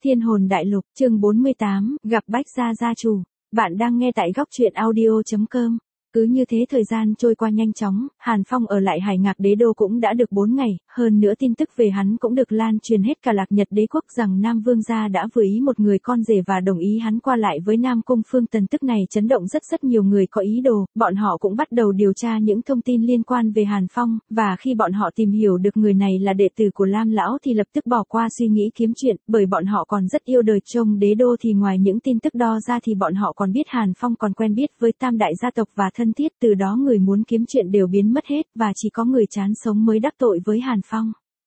Thiên hồn đại lục, chương 48, gặp Bách gia gia chủ. Bạn đang nghe tại góc truyện audio.com. Cứ như thế thời gian trôi qua nhanh chóng, Hàn Phong ở lại Hải Ngạc Đế Đô cũng đã được 4 ngày, hơn nữa tin tức về hắn cũng được lan truyền hết cả Lạc Nhật Đế quốc rằng Nam Vương gia đã vừa ý một người con rể và đồng ý hắn qua lại với Nam Cung Phương. Tin tức này chấn động rất nhiều người có ý đồ, bọn họ cũng bắt đầu điều tra những thông tin liên quan về Hàn Phong, và khi bọn họ tìm hiểu được người này là đệ tử của Lam lão thì lập tức bỏ qua suy nghĩ kiếm chuyện, bởi bọn họ còn rất yêu đời trong Đế Đô. Thì ngoài những tin tức đó ra thì bọn họ còn biết Hàn Phong còn quen biết với tam đại gia tộc và thân thiết, từ đó người muốn kiếm chuyện đều biến mất hết, và chỉ có người chán sống mới đắc tội với Hàn Phong.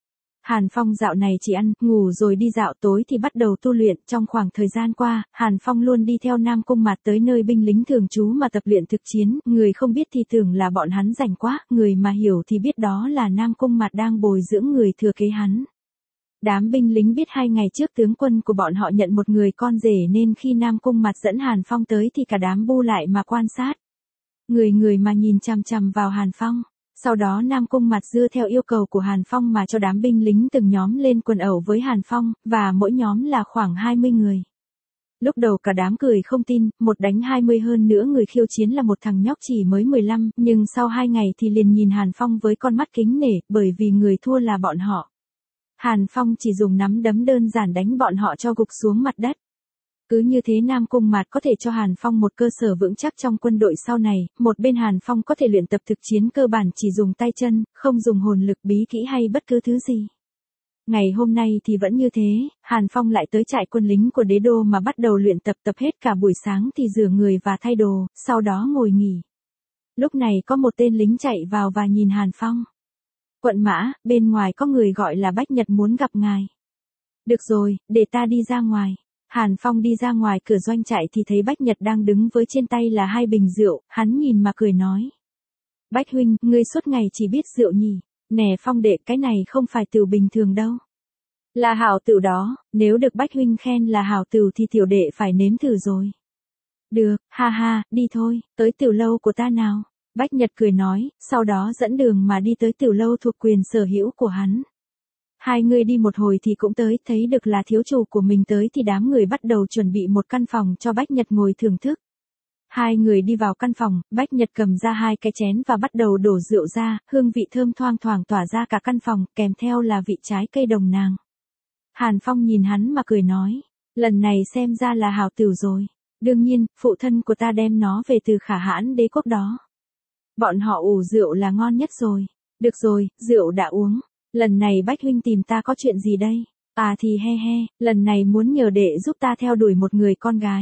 Hàn Phong dạo này chỉ ăn, ngủ rồi đi dạo, tối thì bắt đầu tu luyện. Trong khoảng thời gian qua, Hàn Phong luôn đi theo Nam Cung Mạt tới nơi binh lính thường trú mà tập luyện thực chiến, người không biết thì tưởng là bọn hắn rảnh quá, người mà hiểu thì biết đó là Nam Cung Mạt đang bồi dưỡng người thừa kế hắn. Đám binh lính biết 2 ngày trước tướng quân của bọn họ nhận một người con rể, nên khi Nam Cung Mạt dẫn Hàn Phong tới thì cả đám bu lại mà quan sát. Người mà nhìn chằm chằm vào Hàn Phong. Sau đó Nam Cung Mạt dưa theo yêu cầu của Hàn Phong mà cho đám binh lính từng nhóm lên quần ẩu với Hàn Phong, và mỗi nhóm là khoảng 20 người. Lúc đầu cả đám cười không tin, 1 đánh 20, hơn nữa người khiêu chiến là một thằng nhóc chỉ mới 15, nhưng sau 2 ngày thì liền nhìn Hàn Phong với con mắt kính nể, bởi vì người thua là bọn họ. Hàn Phong chỉ dùng nắm đấm đơn giản đánh bọn họ cho gục xuống mặt đất. Cứ như thế Nam Cung Mạt có thể cho Hàn Phong một cơ sở vững chắc trong quân đội sau này, một bên Hàn Phong có thể luyện tập thực chiến cơ bản chỉ dùng tay chân, không dùng hồn lực bí kỹ hay bất cứ thứ gì. Ngày hôm nay thì vẫn như thế, Hàn Phong lại tới trại quân lính của Đế Đô mà bắt đầu luyện tập hết cả buổi sáng thì rửa người và thay đồ, sau đó ngồi nghỉ. Lúc này có một tên lính chạy vào và nhìn Hàn Phong. Quận Mã, bên ngoài có người gọi là Bách Nhật muốn gặp ngài. Được rồi, để ta đi ra ngoài. Hàn Phong đi ra ngoài cửa doanh trại thì thấy Bách Nhật đang đứng với trên tay là 2 bình rượu, hắn nhìn mà cười nói. Bách huynh, ngươi suốt ngày chỉ biết rượu nhỉ, nè Phong đệ, cái này không phải tửu bình thường đâu. Là hảo tửu đó, nếu được Bách huynh khen là hảo tửu thì tiểu đệ phải nếm thử rồi. Được, ha ha, đi thôi, tới tiểu lâu của ta nào. Bách Nhật cười nói, sau đó dẫn đường mà đi tới tiểu lâu thuộc quyền sở hữu của hắn. 2 người đi một hồi thì cũng tới, thấy được là thiếu chủ của mình tới thì đám người bắt đầu chuẩn bị một căn phòng cho Bách Nhật ngồi thưởng thức. 2 người đi vào căn phòng, Bách Nhật cầm ra 2 cái chén và bắt đầu đổ rượu ra, hương vị thơm thoang thoảng tỏa ra cả căn phòng, kèm theo là vị trái cây đồng nàng. Hàn Phong nhìn hắn mà cười nói, lần này xem ra là hảo tửu rồi. Đương nhiên, phụ thân của ta đem nó về từ Khả Hãn Đế quốc đó. Bọn họ ủ rượu là ngon nhất rồi. Được rồi, rượu đã uống. Lần này Bách huynh tìm ta có chuyện gì đây? À thì lần này muốn nhờ đệ giúp ta theo đuổi một người con gái.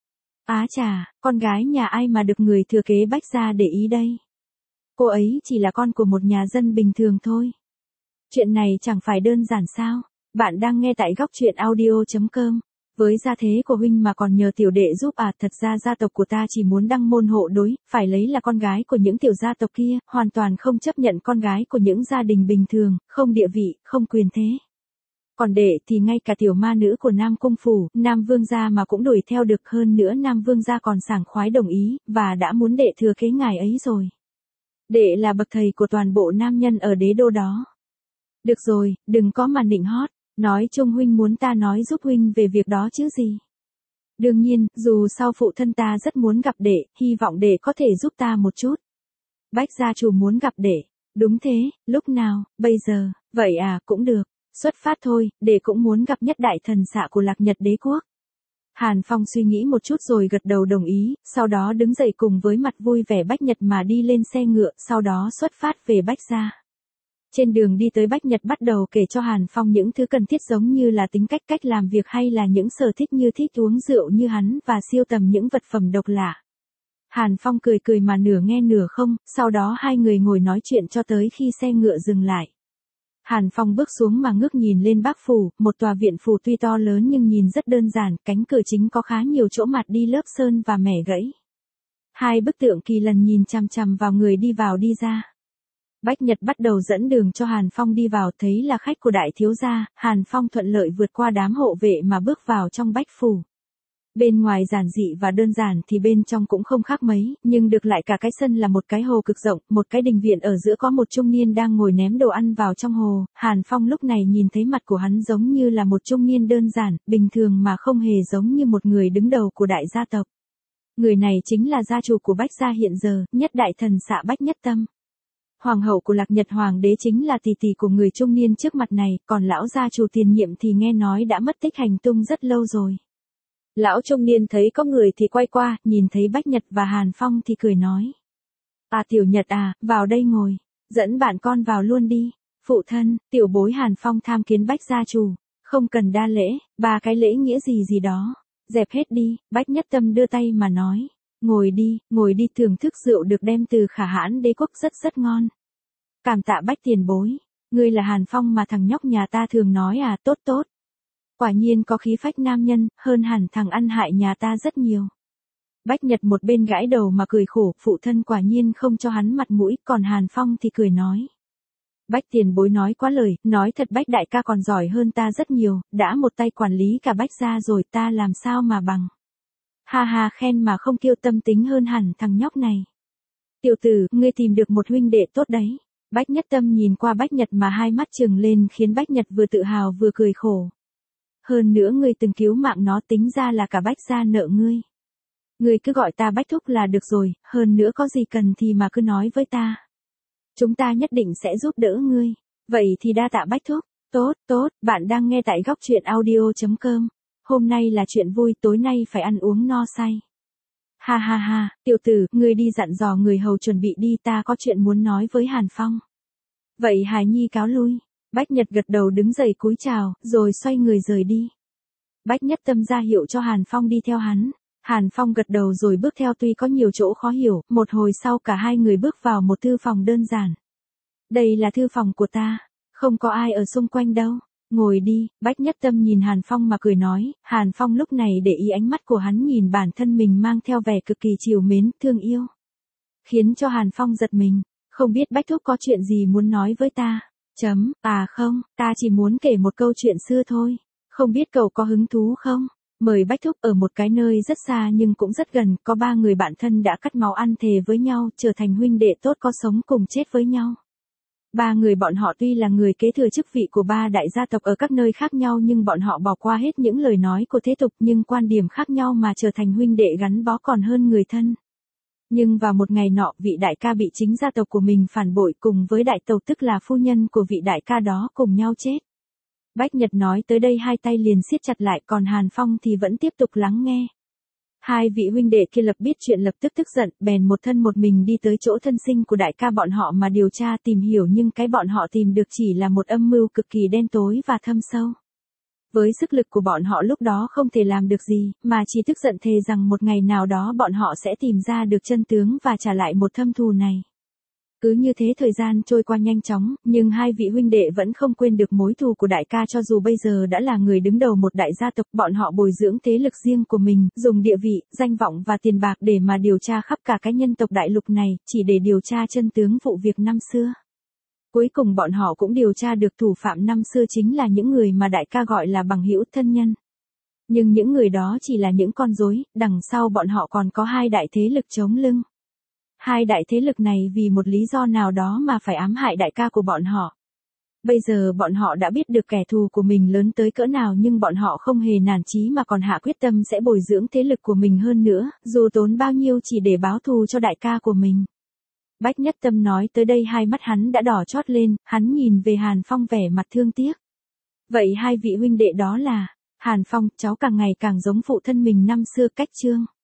Á chà, con gái nhà ai mà được người thừa kế Bách gia để ý đây? Cô ấy chỉ là con của một nhà dân bình thường thôi. Chuyện này chẳng phải đơn giản sao? Bạn đang nghe tại góc truyện audio.com. Với gia thế của huynh mà còn nhờ tiểu đệ giúp à? Thật ra gia tộc của ta chỉ muốn đăng môn hộ đối, phải lấy là con gái của những tiểu gia tộc kia, hoàn toàn không chấp nhận con gái của những gia đình bình thường, không địa vị, không quyền thế. Còn đệ thì ngay cả tiểu ma nữ của Nam Cung phủ, Nam Vương gia mà cũng đuổi theo được, hơn nữa Nam Vương gia còn sảng khoái đồng ý, và đã muốn đệ thừa kế ngài ấy rồi. Đệ là bậc thầy của toàn bộ nam nhân ở Đế Đô đó. Được rồi, đừng có mà nịnh hót. Nói chung huynh muốn ta nói giúp huynh về việc đó chứ gì. Đương nhiên, dù sao phụ thân ta rất muốn gặp đệ, hy vọng đệ có thể giúp ta một chút. Bách gia chủ muốn gặp đệ. Đúng thế, lúc nào, bây giờ, vậy à, cũng được. Xuất phát thôi, đệ cũng muốn gặp nhất đại thần xạ của Lạc Nhật Đế quốc. Hàn Phong suy nghĩ một chút rồi gật đầu đồng ý, sau đó đứng dậy cùng với mặt vui vẻ Bách Nhật mà đi lên xe ngựa, sau đó xuất phát về Bách gia. Trên đường đi tới, Bách Nhật bắt đầu kể cho Hàn Phong những thứ cần thiết giống như là tính cách làm việc hay là những sở thích như thích uống rượu như hắn và siêu tầm những vật phẩm độc lạ. Hàn Phong cười mà nửa nghe nửa không, sau đó 2 người ngồi nói chuyện cho tới khi xe ngựa dừng lại. Hàn Phong bước xuống mà ngước nhìn lên Bắc phủ, một tòa viện phủ tuy to lớn nhưng nhìn rất đơn giản, cánh cửa chính có khá nhiều chỗ mặt đi lớp sơn và mẻ gãy. 2 bức tượng kỳ lân nhìn chằm chằm vào người đi vào đi ra. Bách Nhật bắt đầu dẫn đường cho Hàn Phong đi vào, thấy là khách của đại thiếu gia, Hàn Phong thuận lợi vượt qua đám hộ vệ mà bước vào trong Bách phủ. Bên ngoài giản dị và đơn giản thì bên trong cũng không khác mấy, nhưng được lại cả cái sân là một cái hồ cực rộng, một cái đình viện ở giữa có một trung niên đang ngồi ném đồ ăn vào trong hồ. Hàn Phong lúc này nhìn thấy mặt của hắn giống như là một trung niên đơn giản, bình thường mà không hề giống như một người đứng đầu của đại gia tộc. Người này chính là gia chủ của Bách gia hiện giờ, nhất đại thần xạ Bách Nhất Tâm. Hoàng hậu của Lạc Nhật Hoàng đế chính là tỷ tỷ của người trung niên trước mặt này, còn lão gia chủ tiền nhiệm thì nghe nói đã mất tích hành tung rất lâu rồi. Lão trung niên thấy có người thì quay qua, nhìn thấy Bách Nhật và Hàn Phong thì cười nói. À Tiểu Nhật à, vào đây ngồi, dẫn bạn con vào luôn đi. Phụ thân, tiểu bối Hàn Phong tham kiến Bách gia chủ, không cần đa lễ, ba cái lễ nghĩa gì gì đó. Dẹp hết đi, Bách Nhất Tâm đưa tay mà nói. Ngồi đi thưởng thức rượu được đem từ Khả Hãn Đế quốc rất ngon. Cảm tạ Bách tiền bối, ngươi là Hàn Phong mà thằng nhóc nhà ta thường nói à, tốt. Quả nhiên có khí phách nam nhân, hơn hẳn thằng ăn hại nhà ta rất nhiều. Bách Nhật một bên gãi đầu mà cười khổ, phụ thân quả nhiên không cho hắn mặt mũi, còn Hàn Phong thì cười nói. Bách tiền bối nói quá lời, nói thật Bách đại ca còn giỏi hơn ta rất nhiều, đã một tay quản lý cả Bách gia rồi ta làm sao mà bằng. Ha khen mà không kiêu, tâm tính hơn hẳn thằng nhóc này. Tiểu tử, ngươi tìm được một huynh đệ tốt đấy. Bách Nhất Tâm nhìn qua Bách Nhật mà hai mắt trừng lên khiến Bách Nhật vừa tự hào vừa cười khổ. Hơn nữa ngươi từng cứu mạng nó, tính ra là cả Bách gia nợ ngươi. Ngươi cứ gọi ta Bách thúc là được rồi, hơn nữa có gì cần thì mà cứ nói với ta. Chúng ta nhất định sẽ giúp đỡ ngươi. Vậy thì đa tạ Bách thúc. Tốt, bạn đang nghe tại góc truyện audio.com. Hôm nay là chuyện vui, tối nay phải ăn uống no say. Ha, tiểu tử, ngươi đi dặn dò người hầu chuẩn bị đi, ta có chuyện muốn nói với Hàn Phong. Vậy hài nhi cáo lui. Bách Nhật gật đầu đứng dậy cúi chào, rồi xoay người rời đi. Bách Nhất Tâm ra hiệu cho Hàn Phong đi theo hắn. Hàn Phong gật đầu rồi bước theo, tuy có nhiều chỗ khó hiểu, một hồi sau cả hai người bước vào một thư phòng đơn giản. Đây là thư phòng của ta, không có ai ở xung quanh đâu. Ngồi đi, Bách Nhất Tâm nhìn Hàn Phong mà cười nói. Hàn Phong lúc này để ý ánh mắt của hắn nhìn bản thân mình mang theo vẻ cực kỳ trìu mến, thương yêu. Khiến cho Hàn Phong giật mình, không biết Bách thúc có chuyện gì muốn nói với ta. Không, ta chỉ muốn kể một câu chuyện xưa thôi, không biết cậu có hứng thú không? Mời Bách thúc. Ở một cái nơi rất xa nhưng cũng rất gần, có ba người bạn thân đã cắt máu ăn thề với nhau, trở thành huynh đệ tốt, có sống cùng chết với nhau. Ba người bọn họ tuy là người kế thừa chức vị của ba đại gia tộc ở các nơi khác nhau, nhưng bọn họ bỏ qua hết những lời nói của thế tục, nhưng quan điểm khác nhau mà trở thành huynh đệ gắn bó còn hơn người thân. Nhưng vào một ngày nọ, vị đại ca bị chính gia tộc của mình phản bội, cùng với đại tàu tức là phu nhân của vị đại ca đó cùng nhau chết. Bách Nhật nói tới đây hai tay liền siết chặt lại, còn Hàn Phong thì vẫn tiếp tục lắng nghe. Hai vị huynh đệ kia lập biết chuyện lập tức tức giận, bèn một thân một mình đi tới chỗ thân sinh của đại ca bọn họ mà điều tra tìm hiểu, nhưng cái bọn họ tìm được chỉ là một âm mưu cực kỳ đen tối và thâm sâu. Với sức lực của bọn họ lúc đó không thể làm được gì, mà chỉ tức giận thề rằng một ngày nào đó bọn họ sẽ tìm ra được chân tướng và trả lại một thâm thù này. Cứ như thế thời gian trôi qua nhanh chóng, nhưng hai vị huynh đệ vẫn không quên được mối thù của đại ca, cho dù bây giờ đã là người đứng đầu một đại gia tộc, bọn họ bồi dưỡng thế lực riêng của mình, dùng địa vị, danh vọng và tiền bạc để mà điều tra khắp cả cái nhân tộc đại lục này, chỉ để điều tra chân tướng vụ việc năm xưa. Cuối cùng bọn họ cũng điều tra được thủ phạm năm xưa chính là những người mà đại ca gọi là bằng hữu thân nhân. Nhưng những người đó chỉ là những con rối, đằng sau bọn họ còn có hai đại thế lực chống lưng. Hai đại thế lực này vì một lý do nào đó mà phải ám hại đại ca của bọn họ. Bây giờ bọn họ đã biết được kẻ thù của mình lớn tới cỡ nào, nhưng bọn họ không hề nản chí mà còn hạ quyết tâm sẽ bồi dưỡng thế lực của mình hơn nữa, dù tốn bao nhiêu chỉ để báo thù cho đại ca của mình. Bách Nhất Tâm nói tới đây hai mắt hắn đã đỏ chót lên, hắn nhìn về Hàn Phong vẻ mặt thương tiếc. Vậy hai vị huynh đệ đó là? Hàn Phong, cháu càng ngày càng giống phụ thân mình năm xưa. Cách chương